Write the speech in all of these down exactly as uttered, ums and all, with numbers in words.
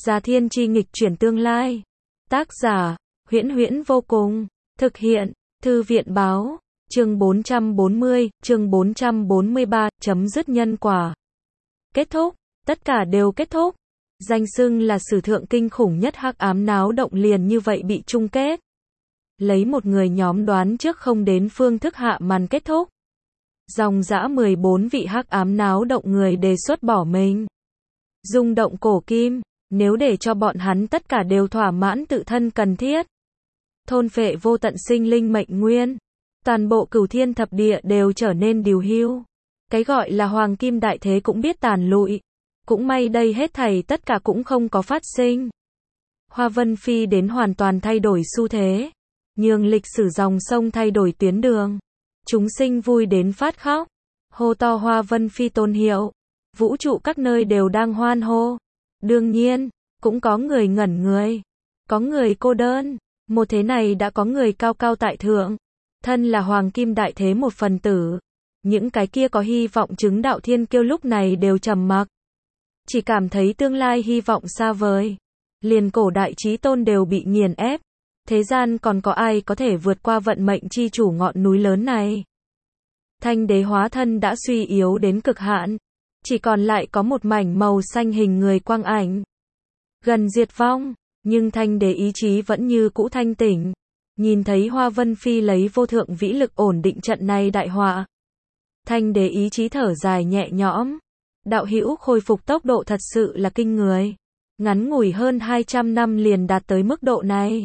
Gia Thiên Chi nghịch chuyển tương lai. Tác giả, Huyễn Huyễn vô cùng. Thực hiện, Thư viện báo. Chương bốn trăm bốn mươi, chương bốn trăm bốn mươi ba, chấm dứt nhân quả. Kết thúc, tất cả đều kết thúc. Danh xưng là sử thượng kinh khủng nhất hắc ám náo động liền như vậy bị chung kết. Lấy một người nhóm đoán trước không đến phương thức hạ màn kết thúc. Dòng dã mười bốn vị hắc ám náo động người đề xuất bỏ mình. Rung động cổ kim, nếu để cho bọn hắn tất cả đều thỏa mãn tự thân cần thiết. Thôn phệ vô tận sinh linh mệnh nguyên. Toàn bộ cửu thiên thập địa đều trở nên điều hưu. Cái gọi là hoàng kim đại thế cũng biết tàn lụi. Cũng may đây hết thảy tất cả cũng không có phát sinh. Hoa Vân Phi đến hoàn toàn thay đổi xu thế. Nhường lịch sử dòng sông thay đổi tuyến đường. Chúng sinh vui đến phát khóc. Hô to Hoa Vân Phi tôn hiệu. Vũ trụ các nơi đều đang hoan hô. Đương nhiên, cũng có người ngẩn người. Có người cô đơn. Một thế này đã có người cao cao tại thượng. Thân là hoàng kim đại thế một phần tử. Những cái kia có hy vọng chứng đạo thiên kiêu lúc này đều trầm mặc. Chỉ cảm thấy tương lai hy vọng xa vời. Liền cổ đại chí tôn đều bị nghiền ép. Thế gian còn có ai có thể vượt qua vận mệnh chi chủ ngọn núi lớn này. Thanh đế hóa thân đã suy yếu đến cực hạn. Chỉ còn lại có một mảnh màu xanh hình người quang ảnh. Gần diệt vong, nhưng thanh đế ý chí vẫn như cũ thanh tỉnh. Nhìn thấy Hoa Vân Phi lấy vô thượng vĩ lực ổn định trận này đại họa. Thanh đế ý chí thở dài nhẹ nhõm. Đạo hữu khôi phục tốc độ thật sự là kinh người. Ngắn ngủi hơn hai trăm năm liền đạt tới mức độ này.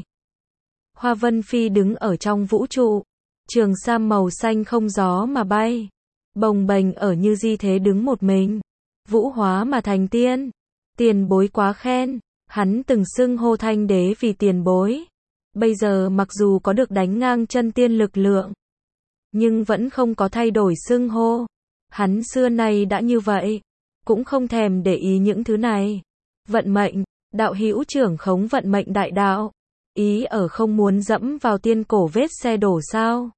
Hoa Vân Phi đứng ở trong vũ trụ. Trường sam màu xanh không gió mà bay. Bồng bềnh ở như di thế đứng một mình. Vũ hóa mà thành tiên. Tiền bối quá khen. Hắn từng xưng hô thanh đế vì tiền bối. Bây giờ mặc dù có được đánh ngang chân tiên lực lượng. Nhưng vẫn không có thay đổi xưng hô. Hắn xưa nay đã như vậy. Cũng không thèm để ý những thứ này. Vận mệnh, đạo hữu trưởng khống vận mệnh đại đạo. Ý ở không muốn dẫm vào tiên cổ vết xe đổ sao.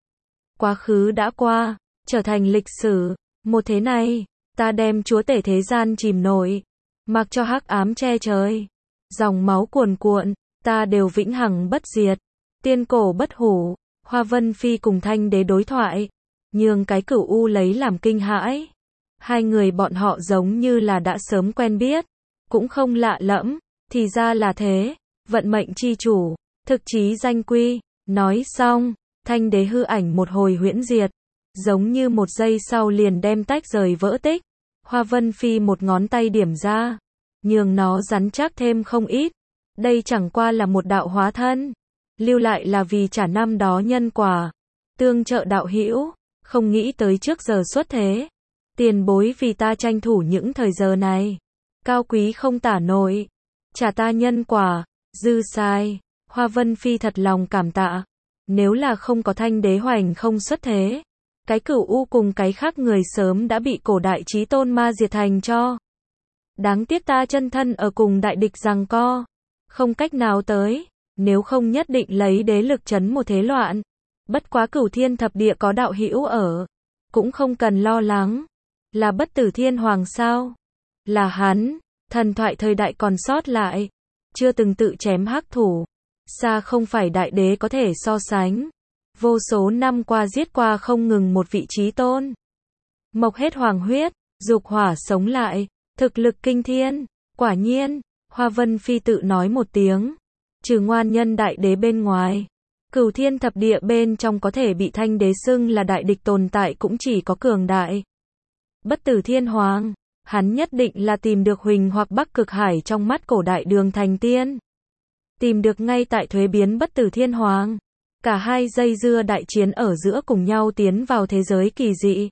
Quá khứ đã qua, trở thành lịch sử. Một thế này, ta đem chúa tể thế gian chìm nổi. Mặc cho hắc ám che trời. Dòng máu cuồn cuộn, ta đều vĩnh hằng bất diệt. Tiên cổ bất hủ. Hoa Vân Phi cùng thanh đế đối thoại. Nhường cái cửu u lấy làm kinh hãi. Hai người bọn họ giống như là đã sớm quen biết. Cũng không lạ lẫm. Thì ra là thế. Vận mệnh chi chủ. Thực chí danh quy. Nói xong. Thanh đế hư ảnh một hồi huyễn diệt. Giống như một giây sau liền đem tách rời vỡ tích. Hoa Vân Phi một ngón tay điểm ra. Nhường nó rắn chắc thêm không ít. Đây chẳng qua là một đạo hóa thân. Lưu lại là vì trả năm đó nhân quả. Tương trợ đạo hữu. Không nghĩ tới trước giờ xuất thế. Tiền bối vì ta tranh thủ những thời giờ này. Cao quý không tả nổi. Trả ta nhân quả. Dư sai. Hoa Vân Phi thật lòng cảm tạ. Nếu là không có thanh đế hoành không xuất thế. Cái cửu u cùng cái khác người sớm đã bị cổ đại chí tôn ma diệt thành cho. Đáng tiếc ta chân thân ở cùng đại địch giằng co. Không cách nào tới. Nếu không nhất định lấy đế lực chấn một thế loạn. Bất quá cửu thiên thập địa có đạo hữu ở. Cũng không cần lo lắng. Là bất tử thiên hoàng sao? Là hắn. Thần thoại thời đại còn sót lại. Chưa từng tự chém hắc thủ. Xa không phải đại đế có thể so sánh. Vô số năm qua giết qua không ngừng một vị chí tôn. Mộc hết hoàng huyết. Dục hỏa sống lại. Thực lực kinh thiên. Quả nhiên. Hoa Vân Phi tự nói một tiếng. Trừ ngoan nhân đại đế bên ngoài. Cửu thiên thập địa bên trong có thể bị thanh đế xưng là đại địch tồn tại cũng chỉ có cường đại. Bất tử thiên hoàng. Hắn nhất định là tìm được huỳnh hoặc bắc cực hải trong mắt cổ đại đường thành tiên. Tìm được ngay tại thuế biến bất tử thiên hoàng. Cả hai dây dưa đại chiến ở giữa cùng nhau tiến vào thế giới kỳ dị.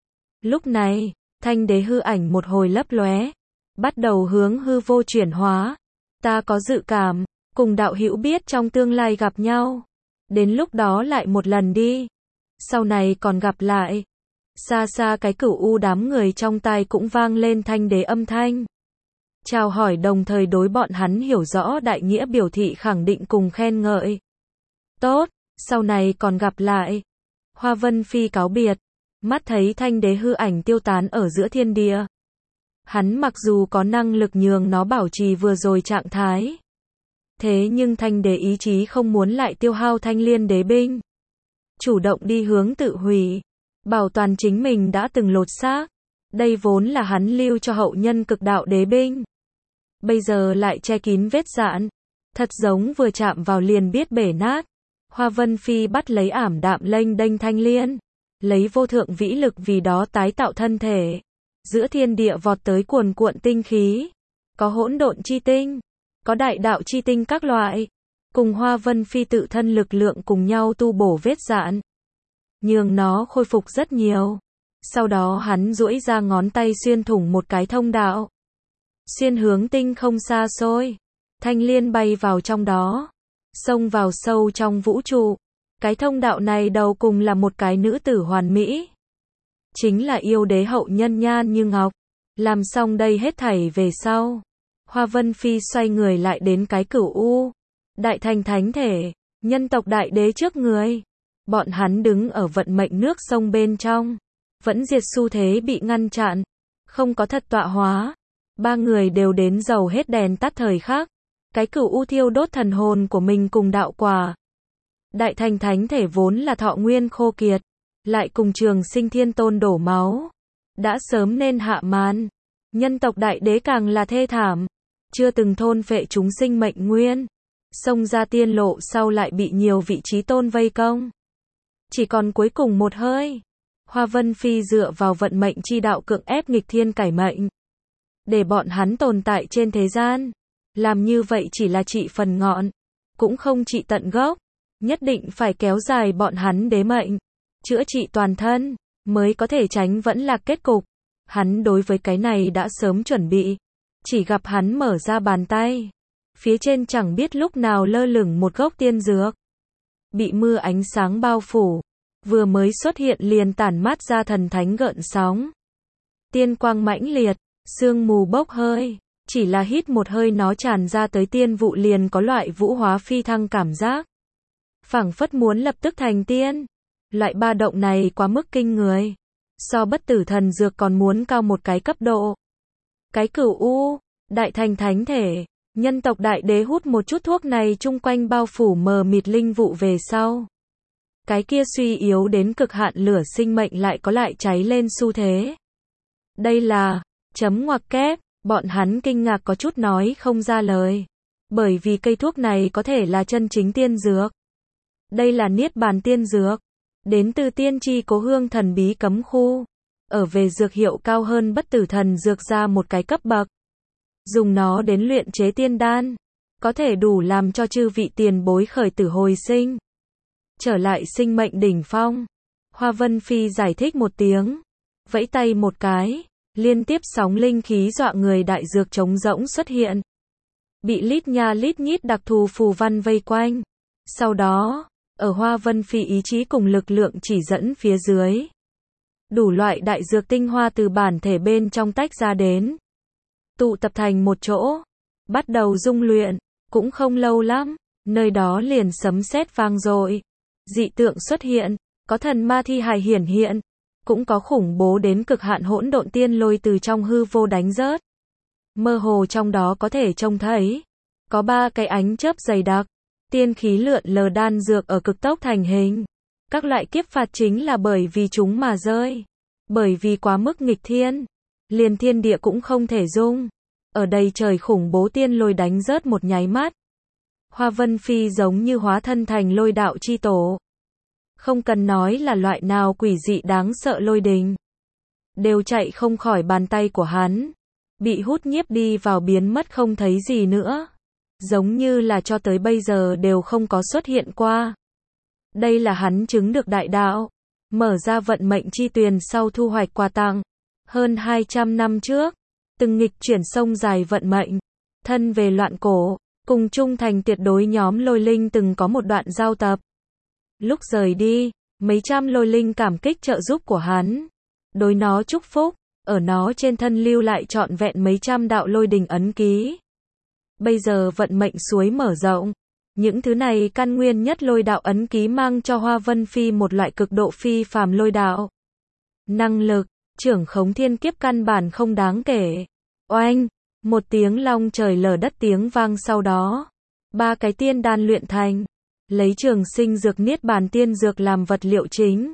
Lúc này, thanh đế hư ảnh một hồi lấp lóe. Bắt đầu hướng hư vô chuyển hóa. Ta có dự cảm. Cùng đạo hữu biết trong tương lai gặp nhau. Đến lúc đó lại một lần đi. Sau này còn gặp lại. Xa xa cái cửu u đám người trong tai cũng vang lên thanh đế âm thanh. Chào hỏi đồng thời đối bọn hắn hiểu rõ đại nghĩa biểu thị khẳng định cùng khen ngợi. Tốt, sau này còn gặp lại. Hoa Vân Phi cáo biệt. Mắt thấy thanh đế hư ảnh tiêu tán ở giữa thiên địa. Hắn mặc dù có năng lực nhường nó bảo trì vừa rồi trạng thái. Thế nhưng thanh đế ý chí không muốn lại tiêu hao thanh liên đế binh. Chủ động đi hướng tự hủy. Bảo toàn chính mình đã từng lột xác. Đây vốn là hắn lưu cho hậu nhân cực đạo đế binh. Bây giờ lại che kín vết dạn. Thật giống vừa chạm vào liền biết bể nát. Hoa Vân Phi bắt lấy ảm đạm lênh đênh thanh liên. Lấy vô thượng vĩ lực vì đó tái tạo thân thể. Giữa thiên địa vọt tới cuồn cuộn tinh khí. Có hỗn độn chi tinh. Có đại đạo chi tinh các loại. Cùng Hoa Vân Phi tự thân lực lượng cùng nhau tu bổ vết dạn. Nhường nó khôi phục rất nhiều. Sau đó hắn duỗi ra ngón tay xuyên thủng một cái thông đạo. Xuyên hướng tinh không xa xôi. Thanh liên bay vào trong đó. Xông vào sâu trong vũ trụ. Cái thông đạo này đầu cùng là một cái nữ tử hoàn mỹ. Chính là yêu đế hậu nhân Nhan Như Ngọc. Làm xong đây hết thảy về sau. Hoa Vân Phi xoay người lại đến cái Cửu U. Đại thành thánh thể. Nhân tộc đại đế trước người. Bọn hắn đứng ở vận mệnh nước sông bên trong. Vẫn diệt xu thế bị ngăn chặn. Không có thật tọa hóa. Ba người đều đến dầu hết đèn tắt thời khắc. Cái Cửu U thiêu đốt thần hồn của mình cùng đạo quả. Đại thành thánh thể vốn là thọ nguyên khô kiệt. Lại cùng Trường Sinh Thiên Tôn đổ máu. Đã sớm nên hạ màn. Nhân tộc đại đế càng là thê thảm. Chưa từng thôn phệ chúng sinh mệnh nguyên. Xông ra tiên lộ sau lại bị nhiều vị trí tôn vây công. Chỉ còn cuối cùng một hơi. Hoa Vân Phi dựa vào vận mệnh chi đạo cưỡng ép nghịch thiên cải mệnh. Để bọn hắn tồn tại trên thế gian. Làm như vậy chỉ là trị phần ngọn. Cũng không trị tận gốc. Nhất định phải kéo dài bọn hắn đế mệnh. Chữa trị toàn thân. Mới có thể tránh vẫn là kết cục. Hắn đối với cái này đã sớm chuẩn bị. Chỉ gặp hắn mở ra bàn tay. Phía trên chẳng biết lúc nào lơ lửng một gốc tiên dược. Bị mưa ánh sáng bao phủ. Vừa mới xuất hiện liền tản mát ra thần thánh gợn sóng. Tiên quang mãnh liệt. Sương mù bốc hơi. Chỉ là hít một hơi nó tràn ra tới tiên vụ liền có loại vũ hóa phi thăng cảm giác. Phảng phất muốn lập tức thành tiên. Loại ba động này quá mức kinh người. So bất tử thần dược còn muốn cao một cái cấp độ. Cái Cửu U, đại thành thánh thể, nhân tộc đại đế hút một chút thuốc này chung quanh bao phủ mờ mịt linh vụ về sau. Cái kia suy yếu đến cực hạn lửa sinh mệnh lại có lại cháy lên xu thế. Đây là, chấm ngoặc kép, bọn hắn kinh ngạc có chút nói không ra lời. Bởi vì cây thuốc này có thể là chân chính tiên dược. Đây là niết bàn tiên dược. Đến từ tiên tri cố hương thần bí cấm khu. Ở về dược hiệu cao hơn bất tử thần dược ra một cái cấp bậc. Dùng nó đến luyện chế tiên đan. Có thể đủ làm cho chư vị tiền bối khởi tử hồi sinh. Trở lại sinh mệnh đỉnh phong. Hoa Vân Phi giải thích một tiếng. Vẫy tay một cái. Liên tiếp sóng linh khí dọa người đại dược trống rỗng xuất hiện. Bị lít nha lít nhít đặc thù phù văn vây quanh. Sau đó, ở Hoa Vân Phi ý chí cùng lực lượng chỉ dẫn phía dưới. Đủ loại đại dược tinh hoa từ bản thể bên trong tách ra đến. Tụ tập thành một chỗ. Bắt đầu dung luyện. Cũng không lâu lắm. Nơi đó liền sấm sét vang dội. Dị tượng xuất hiện. Có thần ma thi hài hiển hiện. Cũng có khủng bố đến cực hạn hỗn độn tiên lôi từ trong hư vô đánh rớt. Mơ hồ trong đó có thể trông thấy. Có ba cái ánh chớp dày đặc. Tiên khí lượn lờ đan dược ở cực tốc thành hình. Các loại kiếp phạt chính là bởi vì chúng mà rơi. Bởi vì quá mức nghịch thiên. Liền thiên địa cũng không thể dung. Ở đây trời khủng bố tiên lôi đánh rớt một nháy mắt. Hoa Vân Phi giống như hóa thân thành lôi đạo chi tổ. Không cần nói là loại nào quỷ dị đáng sợ lôi đình. Đều chạy không khỏi bàn tay của hắn. Bị hút nhiếp đi vào biến mất không thấy gì nữa. Giống như là cho tới bây giờ đều không có xuất hiện qua. Đây là hắn chứng được đại đạo. Mở ra vận mệnh chi tuyền sau thu hoạch quà tặng. Hơn hai trăm năm trước. Từng nghịch chuyển sông dài vận mệnh. Thân về loạn cổ. Cùng trung thành tuyệt đối nhóm lôi linh từng có một đoạn giao tập. Lúc rời đi, mấy trăm lôi linh cảm kích trợ giúp của hắn. Đối nó chúc phúc, ở nó trên thân lưu lại trọn vẹn mấy trăm đạo lôi đình ấn ký. Bây giờ vận mệnh suối mở rộng. Những thứ này căn nguyên nhất lôi đạo ấn ký mang cho Hoa Vân Phi một loại cực độ phi phàm lôi đạo. Năng lực, trưởng khống thiên kiếp căn bản không đáng kể. Oanh, một tiếng long trời lở đất tiếng vang sau đó. Ba cái tiên đan luyện thành. Lấy trường sinh dược niết bàn tiên dược làm vật liệu chính.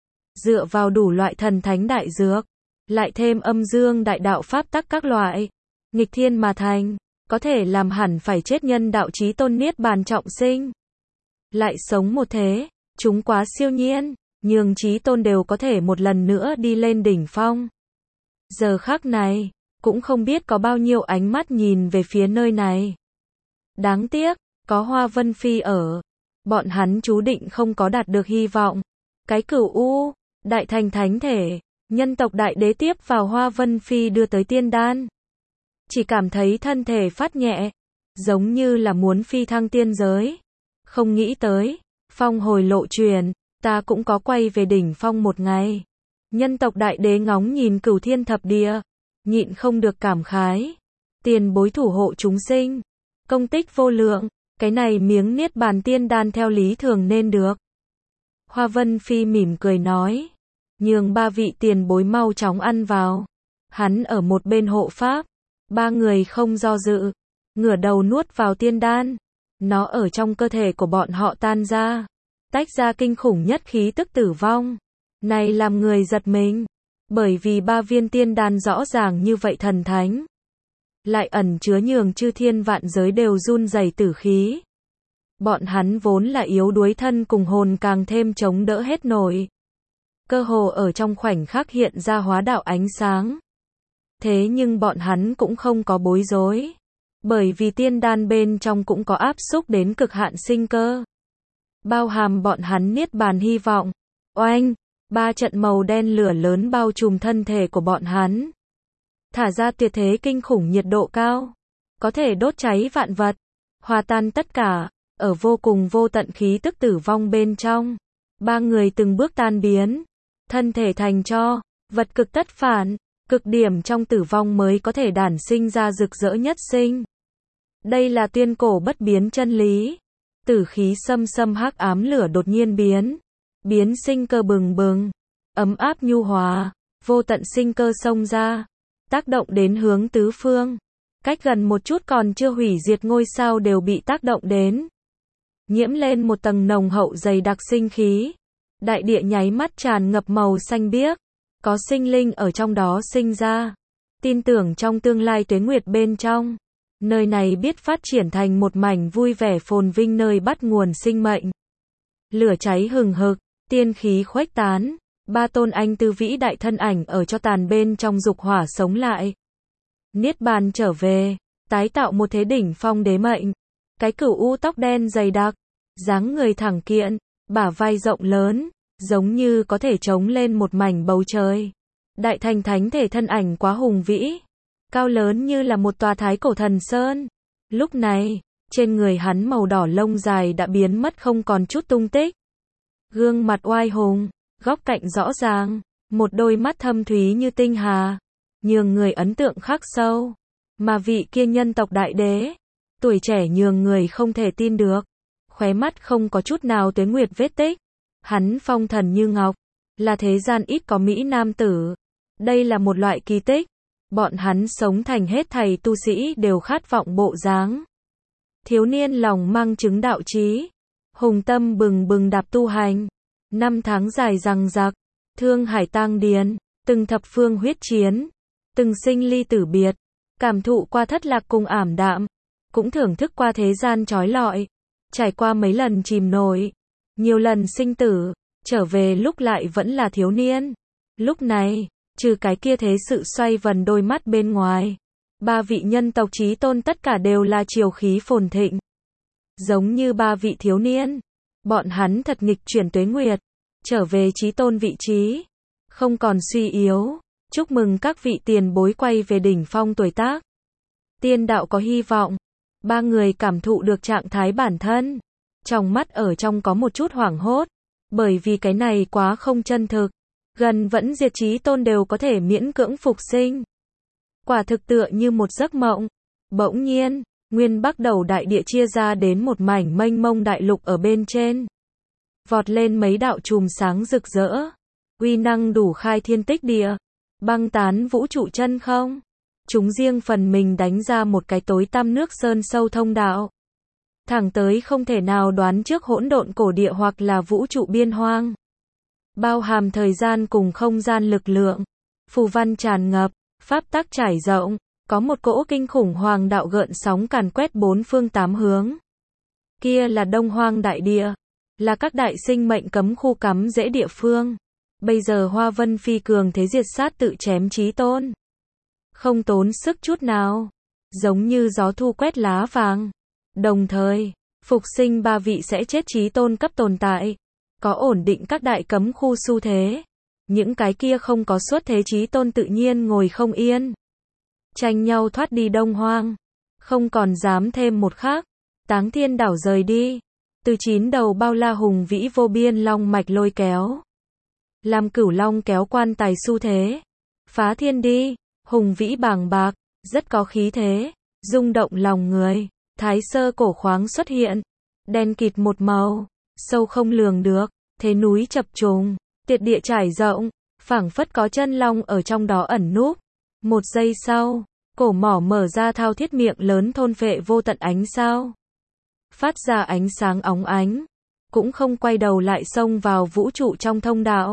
Dựa vào đủ loại thần thánh đại dược. Lại thêm âm dương đại đạo pháp tắc các loại. Nghịch thiên mà thành. Có thể làm hẳn phải chết nhân đạo chí tôn niết bàn trọng sinh. Lại sống một thế. Chúng quá siêu nhiên. Nhường chí tôn đều có thể một lần nữa đi lên đỉnh phong. Giờ khắc này. Cũng không biết có bao nhiêu ánh mắt nhìn về phía nơi này. Đáng tiếc. Có Hoa Vân Phi ở. Bọn hắn chú định không có đạt được hy vọng. Cái cửu U. Đại thành thánh thể. Nhân tộc đại đế tiếp vào Hoa Vân Phi đưa tới tiên đan. Chỉ cảm thấy thân thể phát nhẹ. Giống như là muốn phi thăng tiên giới. Không nghĩ tới. Phong hồi lộ truyền. Ta cũng có quay về đỉnh phong một ngày. Nhân tộc đại đế ngóng nhìn cửu thiên thập địa. Nhịn không được cảm khái. Tiền bối thủ hộ chúng sinh. Công tích vô lượng. Cái này miếng niết bàn tiên đan theo lý thường nên được. Hoa Vân Phi mỉm cười nói. Nhường ba vị tiền bối mau chóng ăn vào. Hắn ở một bên hộ pháp. Ba người không do dự. Ngửa đầu nuốt vào tiên đan. Nó ở trong cơ thể của bọn họ tan ra. Tách ra kinh khủng nhất khí tức tử vong. Này làm người giật mình. Bởi vì ba viên tiên đan rõ ràng như vậy thần thánh. Lại ẩn chứa nhường chư thiên vạn giới đều run rẩy tử khí. Bọn hắn vốn là yếu đuối thân cùng hồn càng thêm chống đỡ hết nổi. Cơ hồ ở trong khoảnh khắc hiện ra hóa đạo ánh sáng. Thế nhưng bọn hắn cũng không có bối rối. Bởi vì tiên đan bên trong cũng có áp xúc đến cực hạn sinh cơ. Bao hàm bọn hắn niết bàn hy vọng. Oanh, ba trận màu đen lửa lớn bao trùm thân thể của bọn hắn. Thả ra tuyệt thế kinh khủng nhiệt độ cao. Có thể đốt cháy vạn vật. Hòa tan tất cả. Ở vô cùng vô tận khí tức tử vong bên trong. Ba người từng bước tan biến. Thân thể thành tro. Vật cực tất phản. Cực điểm trong tử vong mới có thể đản sinh ra rực rỡ nhất sinh. Đây là tuyên cổ bất biến chân lý. Tử khí xâm xâm hắc ám lửa đột nhiên biến. Biến sinh cơ bừng bừng. Ấm áp nhu hòa. Vô tận sinh cơ xông ra. Tác động đến hướng tứ phương. Cách gần một chút còn chưa hủy diệt ngôi sao đều bị tác động đến. Nhiễm lên một tầng nồng hậu dày đặc sinh khí. Đại địa nháy mắt tràn ngập màu xanh biếc. Có sinh linh ở trong đó sinh ra. Tin tưởng trong tương lai tuế nguyệt bên trong. Nơi này biết phát triển thành một mảnh vui vẻ phồn vinh nơi bắt nguồn sinh mệnh. Lửa cháy hừng hực, tiên khí khuếch tán. Ba tôn anh tư vĩ đại thân ảnh ở cho tàn bên trong dục hỏa sống lại. Niết bàn trở về, tái tạo một thế đỉnh phong đế mệnh. Cái cửu U tóc đen dày đặc, dáng người thẳng kiện, bả vai rộng lớn, giống như có thể chống lên một mảnh bầu trời. Đại thành thánh thể thân ảnh quá hùng vĩ, cao lớn như là một tòa thái cổ thần sơn. Lúc này, trên người hắn màu đỏ lông dài đã biến mất không còn chút tung tích. Gương mặt oai hùng, góc cạnh rõ ràng, một đôi mắt thâm thúy như tinh hà, nhường người ấn tượng khắc sâu. Mà vị kia nhân tộc đại đế, tuổi trẻ nhường người không thể tin được, khóe mắt không có chút nào tuế nguyệt vết tích. Hắn phong thần như ngọc, là thế gian ít có mỹ nam tử. Đây là một loại kỳ tích. Bọn hắn sống thành hết thảy tu sĩ đều khát vọng bộ dáng. Thiếu niên lòng mang chứng đạo trí, hùng tâm bừng bừng đạp tu hành. Năm tháng dài dằng dặc, thương hải tang điền, từng thập phương huyết chiến, từng sinh ly tử biệt, cảm thụ qua thất lạc cùng ảm đạm, cũng thưởng thức qua thế gian trói lọi, trải qua mấy lần chìm nổi, nhiều lần sinh tử, trở về lúc lại vẫn là thiếu niên. Lúc này, trừ cái kia thế sự xoay vần đôi mắt bên ngoài, ba vị nhân tộc chí tôn tất cả đều là triều khí phồn thịnh. Giống như ba vị thiếu niên, bọn hắn thật nghịch chuyển tuế nguyệt, trở về chí tôn vị trí, không còn suy yếu. Chúc mừng các vị tiền bối quay về đỉnh phong tuổi tác. Tiên đạo có hy vọng. Ba người cảm thụ được trạng thái bản thân. Trong mắt ở trong có một chút hoảng hốt. Bởi vì cái này quá không chân thực. Gần vẫn diệt chí tôn đều có thể miễn cưỡng phục sinh. Quả thực tựa như một giấc mộng. Bỗng nhiên, nguyên bắc đầu đại địa chia ra đến một mảnh mênh mông đại lục ở bên trên. Vọt lên mấy đạo chùm sáng rực rỡ. Uy năng đủ khai thiên tích địa. Băng tán vũ trụ chân không. chúng riêng phần mình đánh ra một cái tối tăm nước sơn sâu thông đạo. Thẳng tới không thể nào đoán trước hỗn độn cổ địa hoặc là vũ trụ biên hoang. Bao hàm thời gian cùng không gian lực lượng. Phù văn tràn ngập, pháp tắc trải rộng, có một cỗ kinh khủng hoàng đạo gợn sóng càn quét bốn phương tám hướng. Kia là Đông Hoang đại địa, là các đại sinh mệnh cấm khu cắm rễ địa phương. Bây giờ Hoa Vân Phi cường thế diệt sát tự chém chí tôn. Không tốn sức chút nào, giống như gió thu quét lá vàng. Đồng thời, phục sinh ba vị sẽ chết chí tôn cấp tồn tại, có ổn định các đại cấm khu xu thế. Những cái kia không có xuất thế chí tôn tự nhiên ngồi không yên. Tranh nhau thoát đi Đông Hoang, không còn dám thêm một khắc. Táng Thiên đảo rời đi, từ chín đầu bao la hùng vĩ vô biên long mạch lôi kéo. Làm cửu long kéo quan tài xu thế. Phá thiên đi, hùng vĩ bàng bạc, rất có khí thế, rung động lòng người. Thái sơ cổ khoáng xuất hiện, đen kịt một màu, sâu không lường được, thế núi chập trùng, tiệt địa trải rộng, phảng phất có chân long ở trong đó ẩn núp. Một giây sau, cổ mỏ mở ra thao thiết miệng lớn thôn phệ vô tận ánh sao. Phát ra ánh sáng óng ánh, cũng không quay đầu lại xông vào vũ trụ trong thông đạo.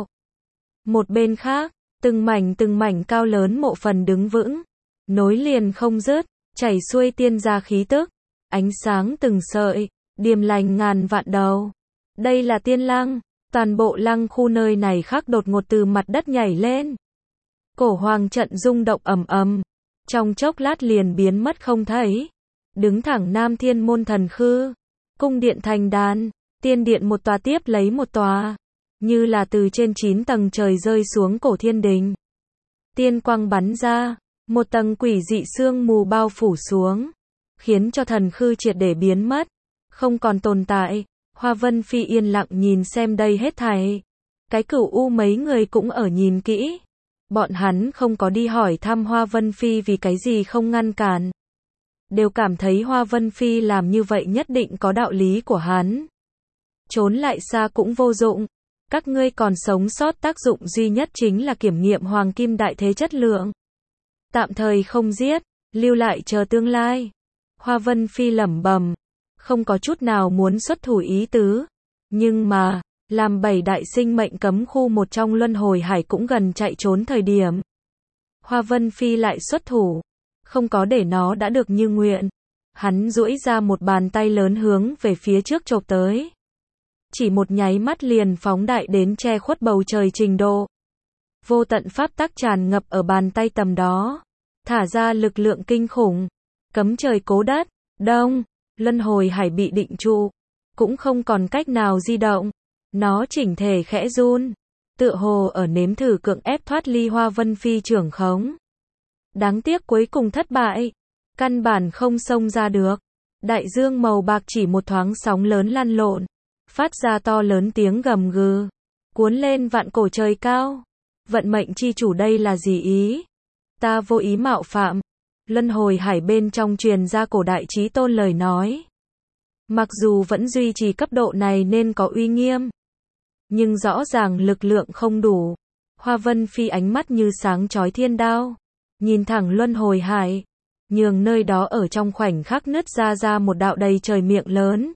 Một bên khác, từng mảnh từng mảnh cao lớn mộ phần đứng vững, nối liền không dứt, chảy xuôi tiên gia khí tức, ánh sáng từng sợi, điềm lành ngàn vạn đầu. Đây là tiên lăng, toàn bộ lăng khu nơi này khắc đột ngột từ mặt đất nhảy lên. Cổ hoàng trận rung động ầm ầm, trong chốc lát liền biến mất không thấy. Đứng thẳng Nam Thiên môn thần khư, cung điện thành đàn, tiên điện một tòa tiếp lấy một tòa, như là từ trên chín tầng trời rơi xuống cổ thiên đình. Tiên quang bắn ra, một tầng quỷ dị sương mù bao phủ xuống, khiến cho thần khư triệt để biến mất, không còn tồn tại. Hoa Vân Phi yên lặng nhìn xem đây hết thảy. Cái Cửu U mấy người cũng ở nhìn kỹ. Bọn hắn không có đi hỏi thăm Hoa Vân Phi vì cái gì không ngăn cản. Đều cảm thấy Hoa Vân Phi làm như vậy nhất định có đạo lý của hắn. Trốn lại xa cũng vô dụng. Các ngươi còn sống sót tác dụng duy nhất chính là kiểm nghiệm hoàng kim đại thế chất lượng. Tạm thời không giết, lưu lại chờ tương lai. Hoa Vân Phi lẩm bẩm, không có chút nào muốn xuất thủ ý tứ. Nhưng mà, làm bảy đại sinh mệnh cấm khu một trong luân hồi hải cũng gần chạy trốn thời điểm. Hoa Vân Phi lại xuất thủ, không có để nó đã được như nguyện. Hắn duỗi ra một bàn tay lớn hướng về phía trước chộp tới. Chỉ một nháy mắt liền phóng đại đến che khuất bầu trời trình độ. Vô tận pháp tắc tràn ngập ở bàn tay tầm đó. Thả ra lực lượng kinh khủng. Cấm trời cố đất, đông, luân hồi hải bị định trụ. Cũng không còn cách nào di động. Nó chỉnh thể khẽ run. Tựa hồ ở nếm thử cưỡng ép thoát ly Hoa Vân Phi trưởng khống. Đáng tiếc cuối cùng thất bại. Căn bản không xông ra được. Đại dương màu bạc chỉ một thoáng sóng lớn lăn lộn. Phát ra to lớn tiếng gầm gừ. Cuốn lên vạn cổ trời cao. Vận mệnh chi chủ đây là gì ý? Ta vô ý mạo phạm. Luân hồi hải bên trong truyền ra cổ đại chí tôn lời nói. Mặc dù vẫn duy trì cấp độ này nên có uy nghiêm. Nhưng rõ ràng lực lượng không đủ. Hoa Vân Phi ánh mắt như sáng chói thiên đao. Nhìn thẳng luân hồi hải. Nhường nơi đó ở trong khoảnh khắc nứt ra ra một đạo đầy trời miệng lớn.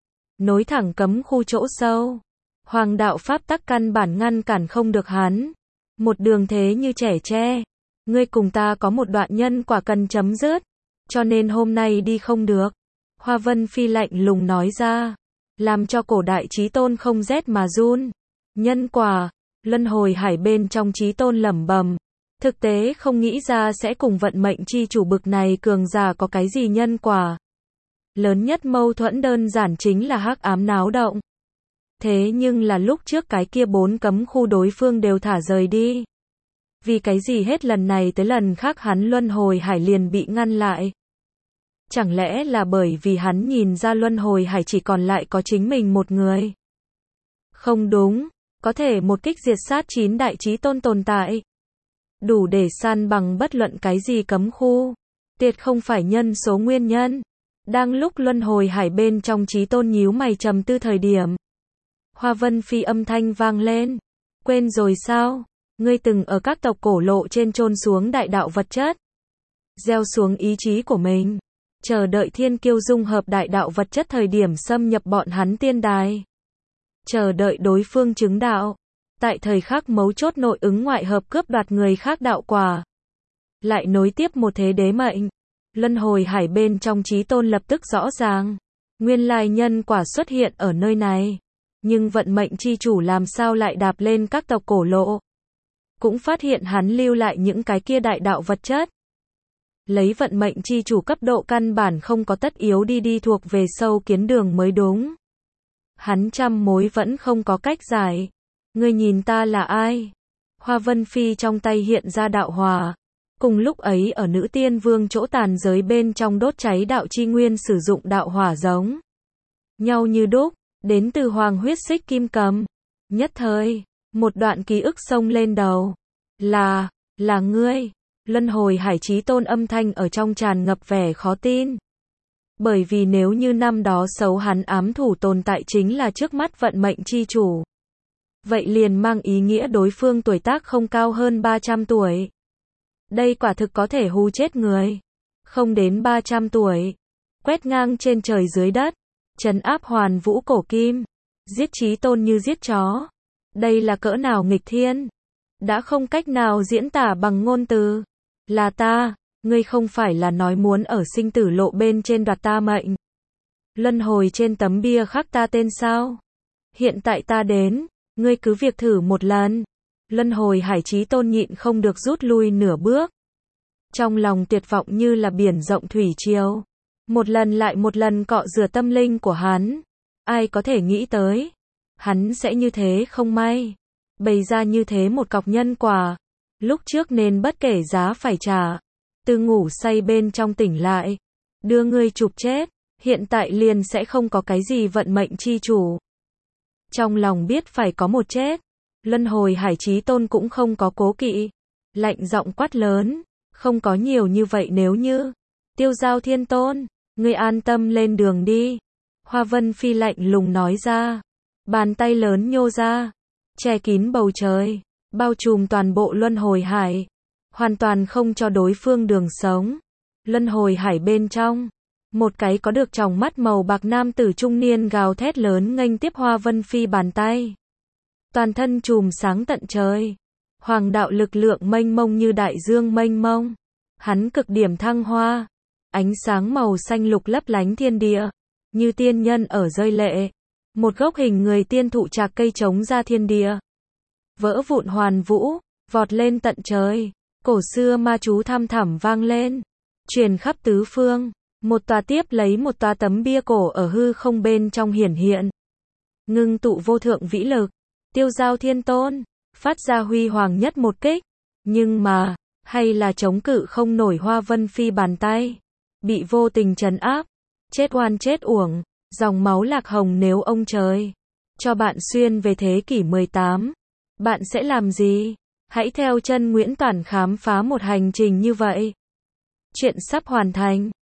Nối thẳng cấm khu chỗ sâu. Hoàng đạo pháp tắc căn bản ngăn cản không được hắn. Một đường thế như trẻ tre. Ngươi cùng ta có một đoạn nhân quả cần chấm dứt. Cho nên hôm nay đi không được. Hoa Vân Phi lạnh lùng nói ra. Làm cho cổ đại chí tôn không rét mà run. Nhân quả. Luân hồi hải bên trong chí tôn lẩm bẩm. Thực tế không nghĩ ra sẽ cùng vận mệnh chi chủ bực này cường giả có cái gì nhân quả. Lớn nhất mâu thuẫn đơn giản chính là hắc ám náo động. Thế nhưng là lúc trước cái kia bốn cấm khu đối phương đều thả rời đi. Vì cái gì hết lần này tới lần khác hắn luân hồi hải liền bị ngăn lại. Chẳng lẽ là bởi vì hắn nhìn ra luân hồi hải chỉ còn lại có chính mình một người? Không đúng, có thể một kích diệt sát chín đại chí tôn tồn tại. Đủ để san bằng bất luận cái gì cấm khu. Tuyệt không phải nhân số nguyên nhân. Đang lúc luân hồi hải bên trong chí tôn nhíu mày trầm tư thời điểm. Hoa Vân Phi âm thanh vang lên. Quên rồi sao? Ngươi từng ở các tộc cổ lộ trên chôn xuống đại đạo vật chất. gieo xuống ý chí của mình, chờ đợi thiên kiêu dung hợp đại đạo vật chất thời điểm xâm nhập bọn hắn tiên đài. Chờ đợi đối phương chứng đạo, tại thời khắc mấu chốt nội ứng ngoại hợp cướp đoạt người khác đạo quả. Lại nối tiếp một thế đế mệnh, luân hồi hải bên trong Chí Tôn lập tức rõ ràng, nguyên lai nhân quả xuất hiện ở nơi này, nhưng vận mệnh chi chủ làm sao lại đạp lên các tộc cổ lộ. Cũng phát hiện hắn lưu lại những cái kia đại đạo vật chất. Lấy vận mệnh chi chủ cấp độ căn bản không có tất yếu đi đi thuộc về sâu kiến đường mới đúng. Hắn trăm mối vẫn không có cách giải. Ngươi nhìn ta là ai? Hoa Vân Phi trong tay hiện ra đạo hỏa. Cùng lúc ấy ở nữ tiên vương chỗ tàn giới bên trong đốt cháy đạo chi nguyên sử dụng đạo hỏa giống nhau như đúc, đến từ hoàng huyết xích kim cầm. Nhất thời, một đoạn ký ức xông lên đầu. Là, là ngươi. Luân hồi hải Chí Tôn âm thanh ở trong tràn ngập vẻ khó tin. Bởi vì nếu như năm đó xấu hắn ám thủ tồn tại chính là trước mắt vận mệnh chi chủ, vậy liền mang ý nghĩa đối phương tuổi tác không cao hơn ba trăm tuổi. Đây quả thực có thể hù chết người. Không đến ba trăm tuổi, quét ngang trên trời dưới đất, trấn áp hoàn vũ cổ kim, giết Chí Tôn như giết chó. Đây là cỡ nào nghịch thiên, đã không cách nào diễn tả bằng ngôn từ. Là ta, ngươi không phải là nói muốn ở sinh tử lộ bên trên đoạt ta mệnh. Luân hồi trên tấm bia khắc ta tên sao? Hiện tại ta đến, ngươi cứ việc thử một lần. Luân hồi hải Chí Tôn nhịn không được rút lui nửa bước. Trong lòng tuyệt vọng như là biển rộng thủy triều. Một lần lại một lần cọ rửa tâm linh của hắn. Ai có thể nghĩ tới, hắn sẽ như thế không may. Bày ra như thế một cọc nhân quả. Lúc trước nên bất kể giá phải trả. Từ ngủ say bên trong tỉnh lại. Đưa ngươi chụp chết. Hiện tại liền sẽ không có cái gì vận mệnh chi chủ. Trong lòng biết phải có một chết. Luân hồi hải Chí Tôn cũng không có cố kỵ. Lạnh giọng quát lớn. Không có nhiều như vậy nếu như. Tiêu Giao Thiên Tôn, ngươi an tâm lên đường đi. Hoa Vân Phi lạnh lùng nói ra. Bàn tay lớn nhô ra. Che kín bầu trời. Bao trùm toàn bộ luân hồi hải. Hoàn toàn không cho đối phương đường sống. Luân hồi hải bên trong. Một cái có được tròng mắt màu bạc nam tử trung niên gào thét lớn nghênh tiếp Hoa Vân Phi bàn tay. Toàn thân chùm sáng tận trời. Hoàng đạo lực lượng mênh mông như đại dương mênh mông. Hắn cực điểm thăng hoa. Ánh sáng màu xanh lục lấp lánh thiên địa. Như tiên nhân ở rơi lệ. Một gốc hình người tiên thụ trạc cây trống ra thiên địa. Vỡ vụn hoàn vũ. Vọt lên tận trời. Cổ xưa ma chú thăm thẳm vang lên. Truyền khắp tứ phương. Một tòa tiếp lấy một tòa tấm bia cổ ở hư không bên trong hiển hiện. Ngưng tụ vô thượng vĩ lực. Tiêu Giao Thiên Tôn. Phát ra huy hoàng nhất một kích. Nhưng mà, hay là chống cự không nổi Hoa Vân Phi bàn tay. Bị vô tình trấn áp. Chết oan chết uổng. Dòng máu lạc hồng nếu ông trời cho bạn xuyên về thế kỷ mười tám. Bạn sẽ làm gì? Hãy theo chân Nguyễn Toản khám phá một hành trình như vậy. Chuyện sắp hoàn thành.